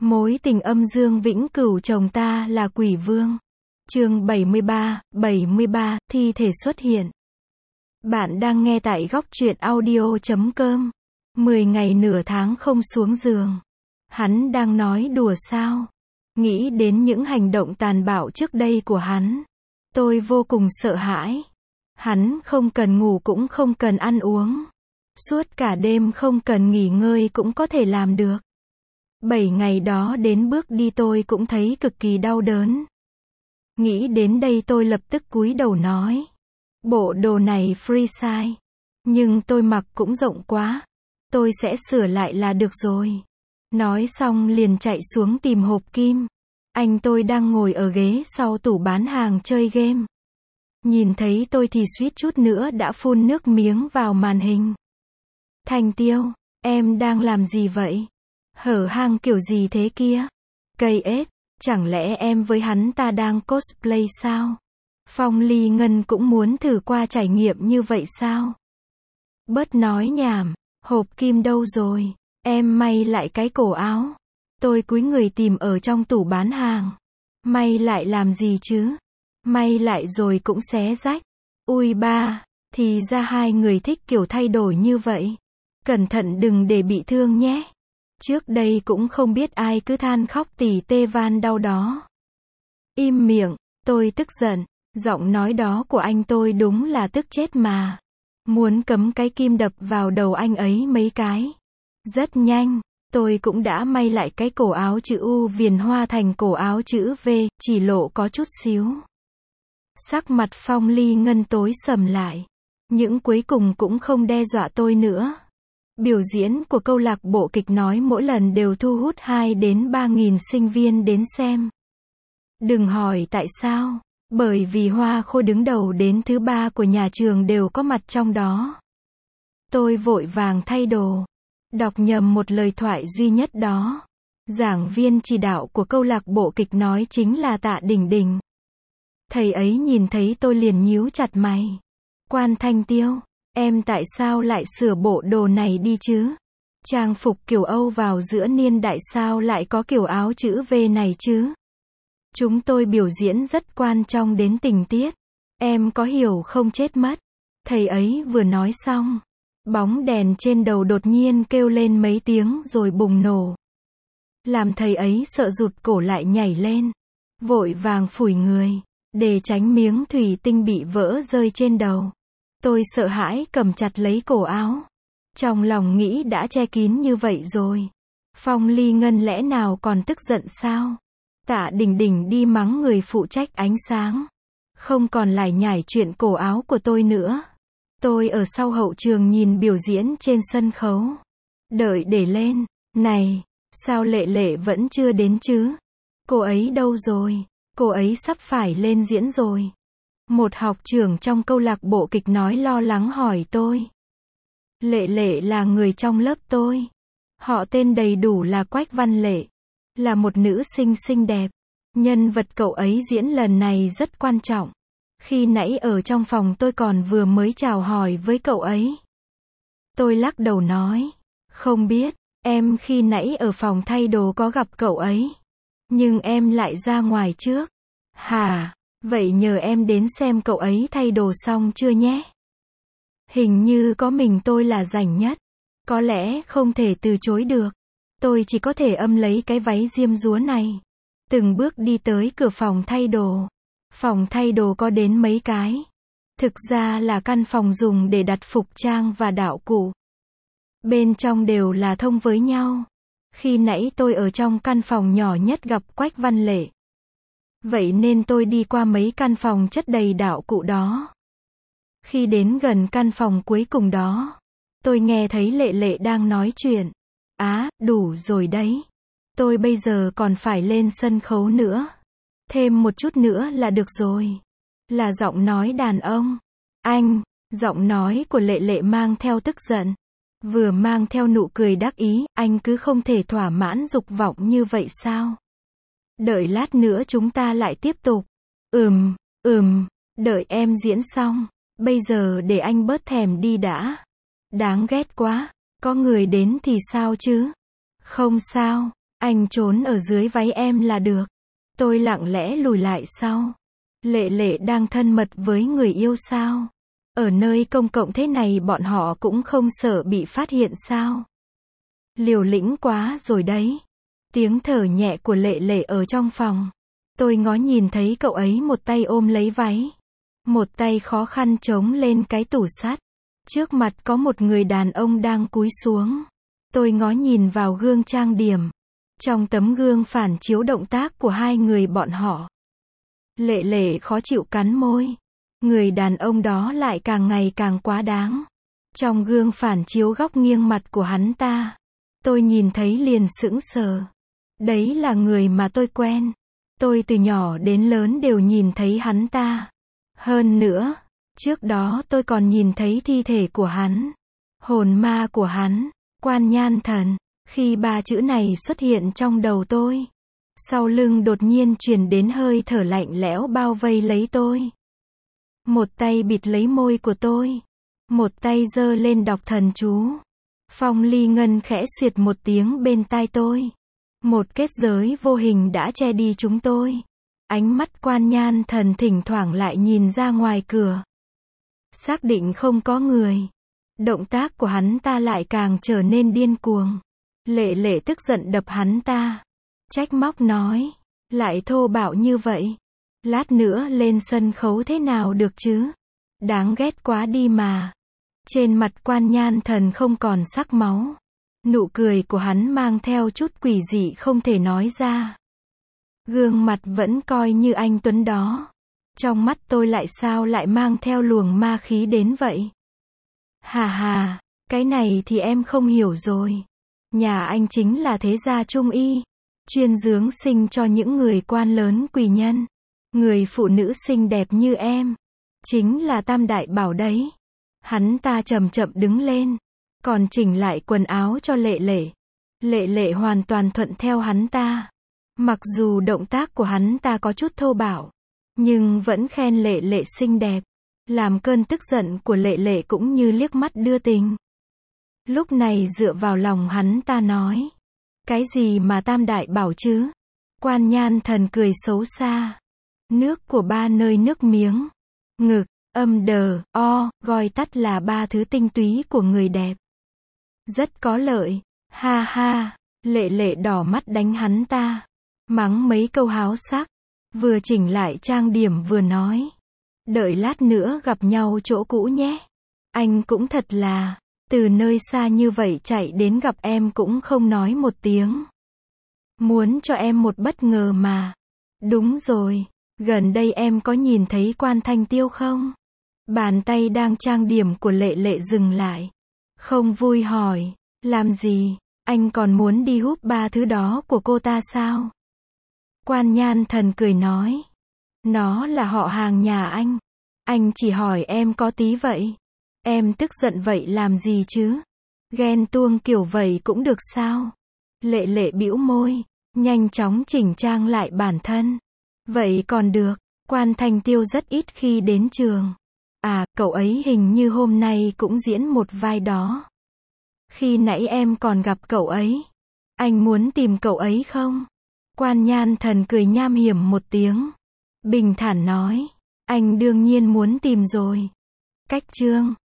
Mối tình âm dương vĩnh cửu chồng ta là quỷ vương. Chương 73, thi thể xuất hiện. Bạn đang nghe tại góc truyện audio.com. 10 ngày nửa tháng không xuống giường. Hắn đang nói đùa sao? Nghĩ đến những hành động tàn bạo trước đây của hắn, tôi vô cùng sợ hãi. Hắn không cần ngủ cũng không cần ăn uống. Suốt cả đêm không cần nghỉ ngơi cũng có thể làm được. 7 ngày đó đến bước đi tôi cũng thấy cực kỳ đau đớn. Nghĩ đến đây tôi lập tức cúi đầu nói. Bộ đồ này free size. Nhưng tôi mặc cũng rộng quá. Tôi sẽ sửa lại là được rồi. Nói xong liền chạy xuống tìm hộp kim. Anh tôi đang ngồi ở ghế sau tủ bán hàng chơi game. Nhìn thấy tôi thì suýt chút nữa đã phun nước miếng vào màn hình. Thành Tiêu, em đang làm gì vậy? Hở hang kiểu gì thế kia? Cây ếch, chẳng lẽ em với hắn ta đang cosplay sao? Phong Ly Ngân cũng muốn thử qua trải nghiệm như vậy sao? Bớt nói nhảm, hộp kim đâu rồi? Em may lại cái cổ áo. Tôi cúi người tìm ở trong tủ bán hàng. May lại làm gì chứ? May lại rồi cũng xé rách. Ui ba, thì ra hai người thích kiểu thay đổi như vậy. Cẩn thận đừng để bị thương nhé. Trước đây cũng không biết ai cứ than khóc tỉ tê van đau đó. Im miệng, tôi tức giận. Giọng nói đó của anh tôi đúng là tức chết mà. Muốn cấm cái kim đập vào đầu anh ấy mấy cái. Rất nhanh, tôi cũng đã may lại cái cổ áo chữ U viền hoa thành cổ áo chữ V, chỉ lộ có chút xíu. Sắc mặt Phong Ly Ngân tối sầm lại. Những cuối cùng cũng không đe dọa tôi nữa. Biểu diễn của câu lạc bộ kịch nói mỗi lần đều thu hút 2 đến 3 nghìn sinh viên đến xem. Đừng hỏi tại sao, bởi vì Hoa Khôi đứng đầu đến thứ 3 của nhà trường đều có mặt trong đó. Tôi vội vàng thay đồ, đọc nhầm một lời thoại duy nhất đó. Giảng viên chỉ đạo của câu lạc bộ kịch nói chính là Tạ Đình Đình. Thầy ấy nhìn thấy tôi liền nhíu chặt mày. Quan Thanh Tiêu, em tại sao lại sửa bộ đồ này đi chứ? Trang phục kiểu Âu vào giữa niên đại sao lại có kiểu áo chữ V này chứ? Chúng tôi biểu diễn rất quan trọng đến tình tiết. Em có hiểu không chết mất. Thầy ấy vừa nói xong. Bóng đèn trên đầu đột nhiên kêu lên mấy tiếng rồi bùng nổ. Làm thầy ấy sợ rụt cổ lại nhảy lên. Vội vàng phủi người. Để tránh miếng thủy tinh bị vỡ rơi trên đầu. Tôi sợ hãi cầm chặt lấy cổ áo. Trong lòng nghĩ đã che kín như vậy rồi. Phong Ly Ngân lẽ nào còn tức giận sao? Tạ Đình Đình đi mắng người phụ trách ánh sáng. Không còn lải nhải chuyện cổ áo của tôi nữa. Tôi ở sau hậu trường nhìn biểu diễn trên sân khấu. Đợi để lên. Này, sao Lệ Lệ vẫn chưa đến chứ? Cô ấy đâu rồi? Cô ấy sắp phải lên diễn rồi. Một học trưởng trong câu lạc bộ kịch nói lo lắng hỏi tôi. Lệ Lệ là người trong lớp tôi. Họ tên đầy đủ là Quách Văn Lệ. Là một nữ sinh xinh đẹp. Nhân vật cậu ấy diễn lần này rất quan trọng. Khi nãy ở trong phòng tôi còn vừa mới chào hỏi với cậu ấy. Tôi lắc đầu nói. Không biết, em khi nãy ở phòng thay đồ có gặp cậu ấy. Nhưng em lại ra ngoài trước. Hả, vậy nhờ em đến xem cậu ấy thay đồ xong chưa nhé. Hình như có mình tôi là rảnh nhất. Có lẽ không thể từ chối được. Tôi chỉ có thể lấy cái váy diêm dúa này. Từng bước đi tới cửa phòng thay đồ. Phòng thay đồ có đến mấy cái. Thực ra là căn phòng dùng để đặt phục trang và đạo cụ. Bên trong đều là thông với nhau. Khi nãy tôi ở trong căn phòng nhỏ nhất gặp Quách Văn Lệ. Vậy nên tôi đi qua mấy căn phòng chất đầy đạo cụ đó. Khi đến gần căn phòng cuối cùng đó, tôi nghe thấy Lệ Lệ đang nói chuyện. Đủ rồi đấy. Tôi bây giờ còn phải lên sân khấu nữa. Thêm một chút nữa là được rồi. Là giọng nói đàn ông. Anh, giọng nói của Lệ Lệ mang theo tức giận. Vừa mang theo nụ cười đắc ý, anh cứ không thể thỏa mãn dục vọng như vậy sao? Đợi lát nữa chúng ta lại tiếp tục. Đợi em diễn xong. Bây giờ để anh bớt thèm đi đã. Đáng ghét quá. Có người đến thì sao chứ? Không sao. Anh trốn ở dưới váy em là được. Tôi lặng lẽ lùi lại sau. Lệ Lệ đang thân mật với người yêu sao? Ở nơi công cộng thế này bọn họ cũng không sợ bị phát hiện sao? Liều lĩnh quá rồi đấy. Tiếng thở nhẹ của Lệ Lệ ở trong phòng. Tôi ngó nhìn thấy cậu ấy một tay ôm lấy váy. Một tay khó khăn chống lên cái tủ sắt. Trước mặt có một người đàn ông đang cúi xuống. Tôi ngó nhìn vào gương trang điểm. Trong tấm gương phản chiếu động tác của hai người bọn họ. Lệ Lệ khó chịu cắn môi. Người đàn ông đó lại càng ngày càng quá đáng. Trong gương phản chiếu góc nghiêng mặt của hắn ta. Tôi nhìn thấy liền sững sờ. Đấy là người mà tôi quen. Tôi từ nhỏ đến lớn đều nhìn thấy hắn ta. Hơn nữa, trước đó tôi còn nhìn thấy thi thể của hắn. Hồn ma của hắn, Quan Nhan Thần. Khi ba chữ này xuất hiện trong đầu tôi, sau lưng đột nhiên truyền đến hơi thở lạnh lẽo bao vây lấy tôi. Một tay bịt lấy môi của tôi. Một tay giơ lên đọc thần chú. Phong Ly Ngân khẽ xuyệt một tiếng bên tai tôi. Một kết giới vô hình đã che đi chúng tôi. Ánh mắt Quan Nhan Thần thỉnh thoảng lại nhìn ra ngoài cửa. Xác định không có người. Động tác của hắn ta lại càng trở nên điên cuồng. Lệ Lệ tức giận đập hắn ta. Trách móc nói. Lại thô bạo như vậy. Lát nữa lên sân khấu thế nào được chứ? Đáng ghét quá đi mà. Trên mặt Quan Nhan Thần không còn sắc máu. Nụ cười của hắn mang theo chút quỷ dị không thể nói ra. Gương mặt vẫn coi như anh tuấn đó. Trong mắt tôi lại sao lại mang theo luồng ma khí đến vậy? Hà hà, cái này thì em không hiểu rồi. Nhà anh chính là thế gia trung y, chuyên dưỡng sinh cho những người quan lớn quý nhân. Người phụ nữ xinh đẹp như em, chính là tam đại bảo đấy. Hắn ta chậm chậm đứng lên, còn chỉnh lại quần áo cho Lệ Lệ. Lệ Lệ hoàn toàn thuận theo hắn ta. Mặc dù động tác của hắn ta có chút thô bạo, nhưng vẫn khen Lệ Lệ xinh đẹp. Làm cơn tức giận của Lệ Lệ cũng như liếc mắt đưa tình. Lúc này dựa vào lòng hắn ta nói. Cái gì mà tam đại bảo chứ? Quan Nhan Thần cười xấu xa. Nước của ba nơi nước miếng, ngực, âm đờ, o, gọi tắt là ba thứ tinh túy của người đẹp. Rất có lợi. Ha ha. Lệ Lệ đỏ mắt đánh hắn ta. Mắng mấy câu háo sắc. Vừa chỉnh lại trang điểm vừa nói. Đợi lát nữa gặp nhau chỗ cũ nhé. Anh cũng thật là, từ nơi xa như vậy chạy đến gặp em cũng không nói một tiếng. Muốn cho em một bất ngờ mà. Đúng rồi, gần đây em có nhìn thấy Quan Thanh Tiêu không? Bàn tay đang trang điểm của Lệ Lệ dừng lại. Không vui hỏi, làm gì, anh còn muốn đi húp ba thứ đó của cô ta sao? Quan Nhan Thần cười nói. Nó là họ hàng nhà anh. Anh chỉ hỏi em có tí vậy. Em tức giận vậy làm gì chứ? Ghen tuông kiểu vậy cũng được sao? Lệ Lệ bĩu môi, nhanh chóng chỉnh trang lại bản thân. Vậy còn được, Quan Thanh Tiêu rất ít khi đến trường. À, cậu ấy hình như hôm nay cũng diễn một vai đó. Khi nãy em còn gặp cậu ấy. Anh muốn tìm cậu ấy không? Quan Nhan Thần cười nham hiểm một tiếng. Bình thản nói. Anh đương nhiên muốn tìm rồi. Cách chương